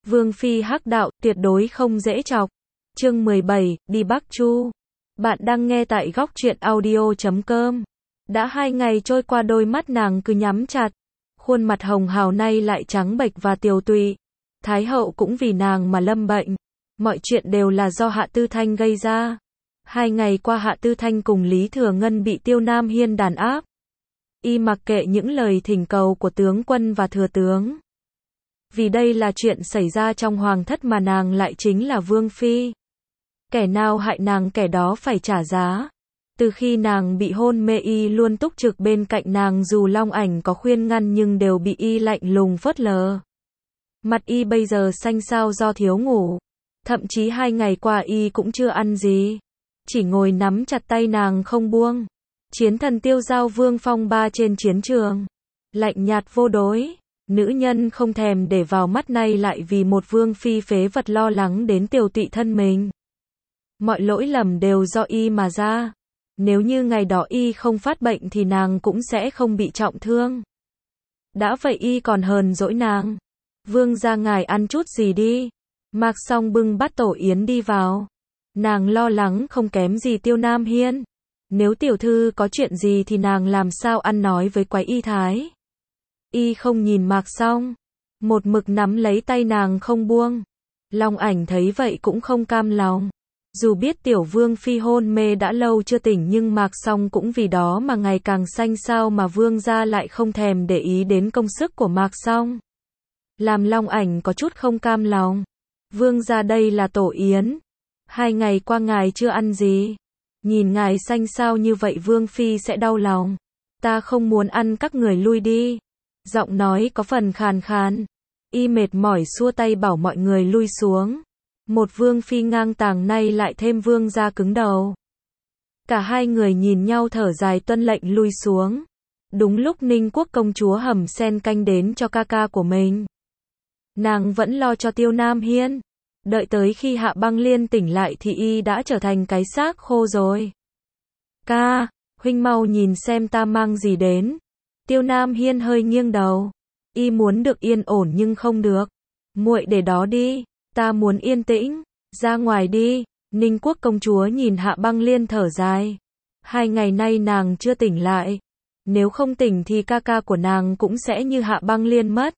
Vương phi hắc đạo, tuyệt đối không dễ chọc. Chương 17, đi Bắc Chu. Bạn đang nghe tại góc truyện audio.com. Đã 2 ngày trôi qua, đôi mắt nàng cứ nhắm chặt. Khuôn mặt hồng hào nay lại trắng bệch và tiều tụy. Thái hậu cũng vì nàng mà lâm bệnh. Mọi chuyện đều là do Hạ Tư Thanh gây ra. 2 ngày qua Hạ Tư Thanh cùng Lý Thừa Ngân bị Tiêu Nam Hiên đàn áp. Y mặc kệ những lời thỉnh cầu của tướng quân và thừa tướng. Vì đây là chuyện xảy ra trong hoàng thất mà nàng lại chính là vương phi. Kẻ nào hại nàng kẻ đó phải trả giá. Từ khi nàng bị hôn mê y luôn túc trực bên cạnh nàng, dù Long Ảnh có khuyên ngăn nhưng đều bị y lạnh lùng phớt lờ. Mặt y bây giờ xanh xao do thiếu ngủ. Thậm chí 2 ngày qua y cũng chưa ăn gì. Chỉ ngồi nắm chặt tay nàng không buông. Chiến thần tiêu giao vương phong ba trên chiến trường. Lạnh nhạt vô đối. Nữ nhân không thèm để vào mắt, nay lại vì một vương phi phế vật lo lắng đến tiều tụy thân mình. Mọi lỗi lầm đều do y mà ra. Nếu như ngày đó y không phát bệnh thì nàng cũng sẽ không bị trọng thương. Đã vậy y còn hờn dỗi nàng. Vương gia ngài ăn chút gì đi. Mạc Song bưng bát tổ yến đi vào. Nàng lo lắng không kém gì Tiêu Nam Hiên. Nếu tiểu thư có chuyện gì thì nàng làm sao ăn nói với quái y thái. Y không nhìn Mạc Song, một mực nắm lấy tay nàng không buông. Long Ảnh thấy vậy cũng không cam lòng. Dù biết tiểu vương phi hôn mê đã lâu chưa tỉnh, nhưng Mạc Song cũng vì đó mà ngày càng xanh xao, mà vương gia lại không thèm để ý đến công sức của Mạc Song. Làm Long Ảnh có chút không cam lòng. Vương gia, đây là tổ yến. 2 ngày qua ngài chưa ăn gì. Nhìn ngài xanh xao như vậy vương phi sẽ đau lòng. Ta không muốn ăn, các người lui đi. Giọng nói có phần khàn khàn. Y mệt mỏi xua tay bảo mọi người lui xuống. Một vương phi ngang tàng nay lại thêm vương gia cứng đầu. Cả hai người nhìn nhau thở dài tuân lệnh lui xuống. Đúng lúc Ninh Quốc công chúa hầm sen canh đến cho ca ca của mình. Nàng vẫn lo cho Tiêu Nam Hiên. Đợi tới khi Hạ Băng Liên tỉnh lại thì y đã trở thành cái xác khô rồi. Ca, huynh mau nhìn xem ta mang gì đến. Tiêu Nam Hiên hơi nghiêng đầu. Y muốn được yên ổn nhưng không được. Muội để đó đi, ta muốn yên tĩnh. Ra ngoài đi. Ninh Quốc công chúa nhìn Hạ Băng Liên thở dài. 2 ngày nay nàng chưa tỉnh lại. Nếu không tỉnh thì ca ca của nàng cũng sẽ như Hạ Băng Liên mất.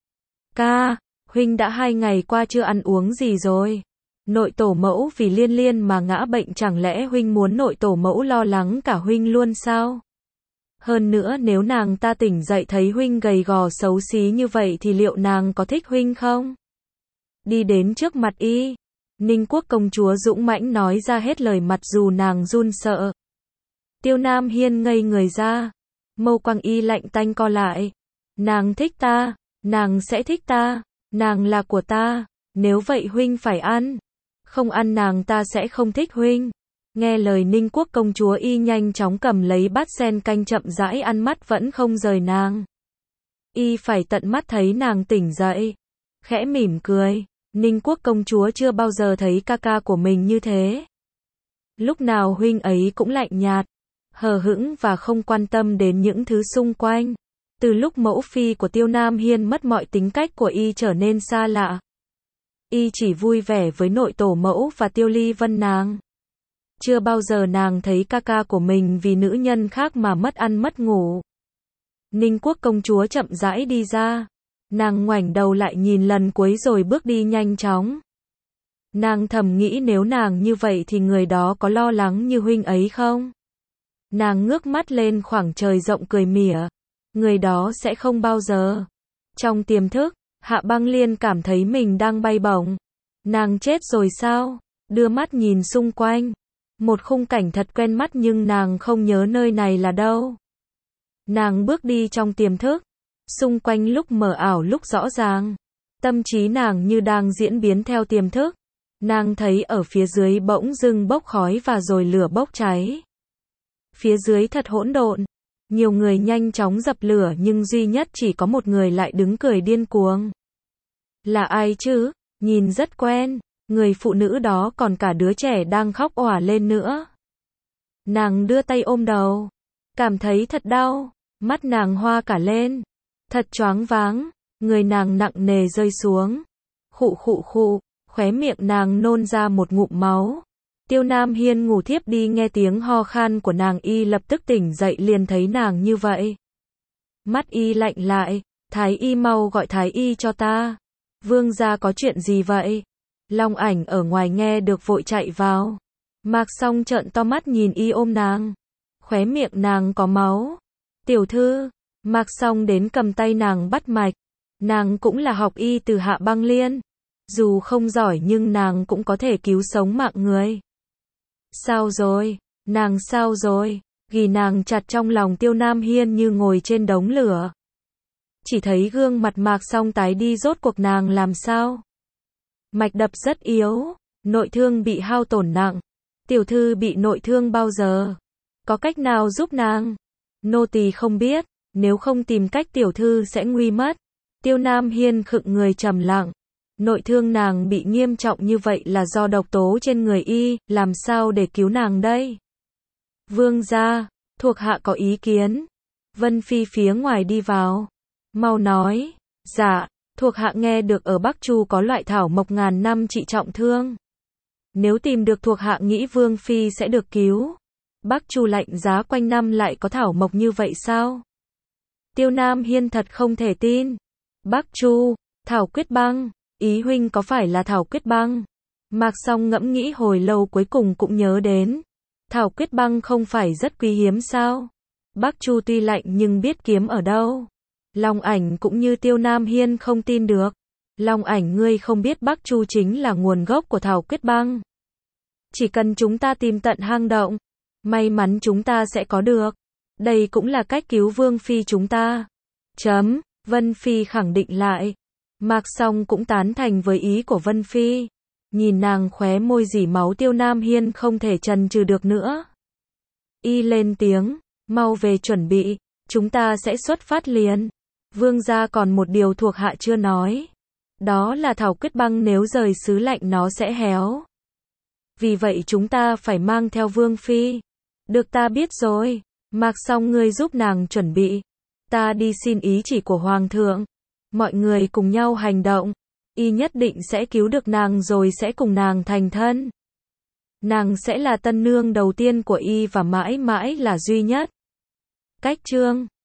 Ca, huynh đã 2 ngày qua chưa ăn uống gì rồi. Nội tổ mẫu vì Liên Liên mà ngã bệnh, chẳng lẽ huynh muốn nội tổ mẫu lo lắng cả huynh luôn sao? Hơn nữa nếu nàng ta tỉnh dậy thấy huynh gầy gò xấu xí như vậy thì liệu nàng có thích huynh không? Đi đến trước mặt y. Ninh Quốc công chúa dũng mãnh nói ra hết lời, mặt dù nàng run sợ. Tiêu Nam Hiên ngây người ra. Mâu quang y lạnh tanh co lại. Nàng thích ta. Nàng sẽ thích ta. Nàng là của ta. Nếu vậy huynh phải ăn. Không ăn nàng ta sẽ không thích huynh. Nghe lời Ninh Quốc công chúa, y nhanh chóng cầm lấy bát sen canh chậm rãi ăn, mắt vẫn không rời nàng. Y phải tận mắt thấy nàng tỉnh dậy. Khẽ mỉm cười. Ninh Quốc công chúa chưa bao giờ thấy ca ca của mình như thế. Lúc nào huynh ấy cũng lạnh nhạt, hờ hững và không quan tâm đến những thứ xung quanh. Từ lúc mẫu phi của Tiêu Nam Hiên mất, mọi tính cách của y trở nên xa lạ. Y chỉ vui vẻ với nội tổ mẫu và Tiêu Ly Vân nàng. Chưa bao giờ nàng thấy ca ca của mình vì nữ nhân khác mà mất ăn mất ngủ. Ninh Quốc công chúa chậm rãi đi ra. Nàng ngoảnh đầu lại nhìn lần cuối rồi bước đi nhanh chóng. Nàng thầm nghĩ nếu nàng như vậy thì người đó có lo lắng như huynh ấy không? Nàng ngước mắt lên khoảng trời rộng cười mỉa. Người đó sẽ không bao giờ. Trong tiềm thức, Hạ Băng Liên cảm thấy mình đang bay bổng. Nàng chết rồi sao? Đưa mắt nhìn xung quanh. Một khung cảnh thật quen mắt nhưng nàng không nhớ nơi này là đâu. Nàng bước đi trong tiềm thức. Xung quanh lúc mờ ảo lúc rõ ràng. Tâm trí nàng như đang diễn biến theo tiềm thức. Nàng thấy ở phía dưới bỗng dưng bốc khói và rồi lửa bốc cháy. Phía dưới thật hỗn độn. Nhiều người nhanh chóng dập lửa nhưng duy nhất chỉ có một người lại đứng cười điên cuồng. Là ai chứ? Nhìn rất quen. Người phụ nữ đó còn cả đứa trẻ đang khóc òa lên nữa. Nàng đưa tay ôm đầu. Cảm thấy thật đau. Mắt nàng hoa cả lên. Thật choáng váng. Người nàng nặng nề rơi xuống. Khụ khụ khụ, khóe miệng nàng nôn ra một ngụm máu. Tiêu Nam Hiên ngủ thiếp đi nghe tiếng ho khan của nàng y lập tức tỉnh dậy liền thấy nàng như vậy. Mắt y lạnh lại, Thái y mau gọi Thái y cho ta. Vương gia có chuyện gì vậy? Long Ảnh ở ngoài nghe được vội chạy vào. Mạc Song trợn to mắt nhìn y ôm nàng. Khóe miệng nàng có máu. Tiểu thư, Mạc Song đến cầm tay nàng bắt mạch. Nàng cũng là học y từ Hạ Băng Liên. Dù không giỏi nhưng nàng cũng có thể cứu sống mạng người. Sao rồi? Nàng sao rồi? Ghì nàng chặt trong lòng Tiêu Nam Hiên như ngồi trên đống lửa. Chỉ thấy gương mặt Mạc Song tái đi, rốt cuộc nàng làm sao? Mạch đập rất yếu, nội thương bị hao tổn nặng. Tiểu thư bị nội thương bao giờ? Có cách nào giúp nàng? Nô tỳ không biết, nếu không tìm cách tiểu thư sẽ nguy mất. Tiêu Nam Hiên khựng người trầm lặng. Nội thương nàng bị nghiêm trọng như vậy là do độc tố trên người y, làm sao để cứu nàng đây? Vương gia, thuộc hạ có ý kiến. Vân Phi phía ngoài đi vào. Mau nói. Dạ, thuộc hạ nghe được ở Bắc Chu có loại thảo mộc ngàn năm trị trọng thương. Nếu tìm được thuộc hạ nghĩ Vương Phi sẽ được cứu. Bắc Chu lạnh giá quanh năm lại có thảo mộc như vậy sao? Tiêu Nam Hiên thật không thể tin. Bắc Chu, thảo quyết băng, ý huynh có phải là thảo quyết băng? Mạc Song ngẫm nghĩ hồi lâu cuối cùng cũng nhớ đến. Thảo quyết băng không phải rất quý hiếm sao? Bắc Chu tuy lạnh nhưng biết kiếm ở đâu? Long Ảnh cũng như Tiêu Nam Hiên không tin được. Long Ảnh, ngươi không biết Bắc Chu chính là nguồn gốc của thảo quyết băng. Chỉ cần chúng ta tìm tận hang động, may mắn chúng ta sẽ có được. Đây cũng là cách cứu Vương Phi chúng ta. Vân Phi khẳng định lại. Mạc Song cũng tán thành với ý của Vân Phi. Nhìn nàng khóe môi rỉ máu, Tiêu Nam Hiên không thể chần chừ được nữa. Y lên tiếng, mau về chuẩn bị, chúng ta sẽ xuất phát liền. Vương gia còn một điều thuộc hạ chưa nói. Đó là thảo quyết băng nếu rời xứ lạnh nó sẽ héo. Vì vậy chúng ta phải mang theo Vương Phi. Được, ta biết rồi. Mạc Song, ngươi giúp nàng chuẩn bị. Ta đi xin ý chỉ của Hoàng thượng. Mọi người cùng nhau hành động. Y nhất định sẽ cứu được nàng rồi sẽ cùng nàng thành thân. Nàng sẽ là tân nương đầu tiên của y và mãi mãi là duy nhất. Cách chương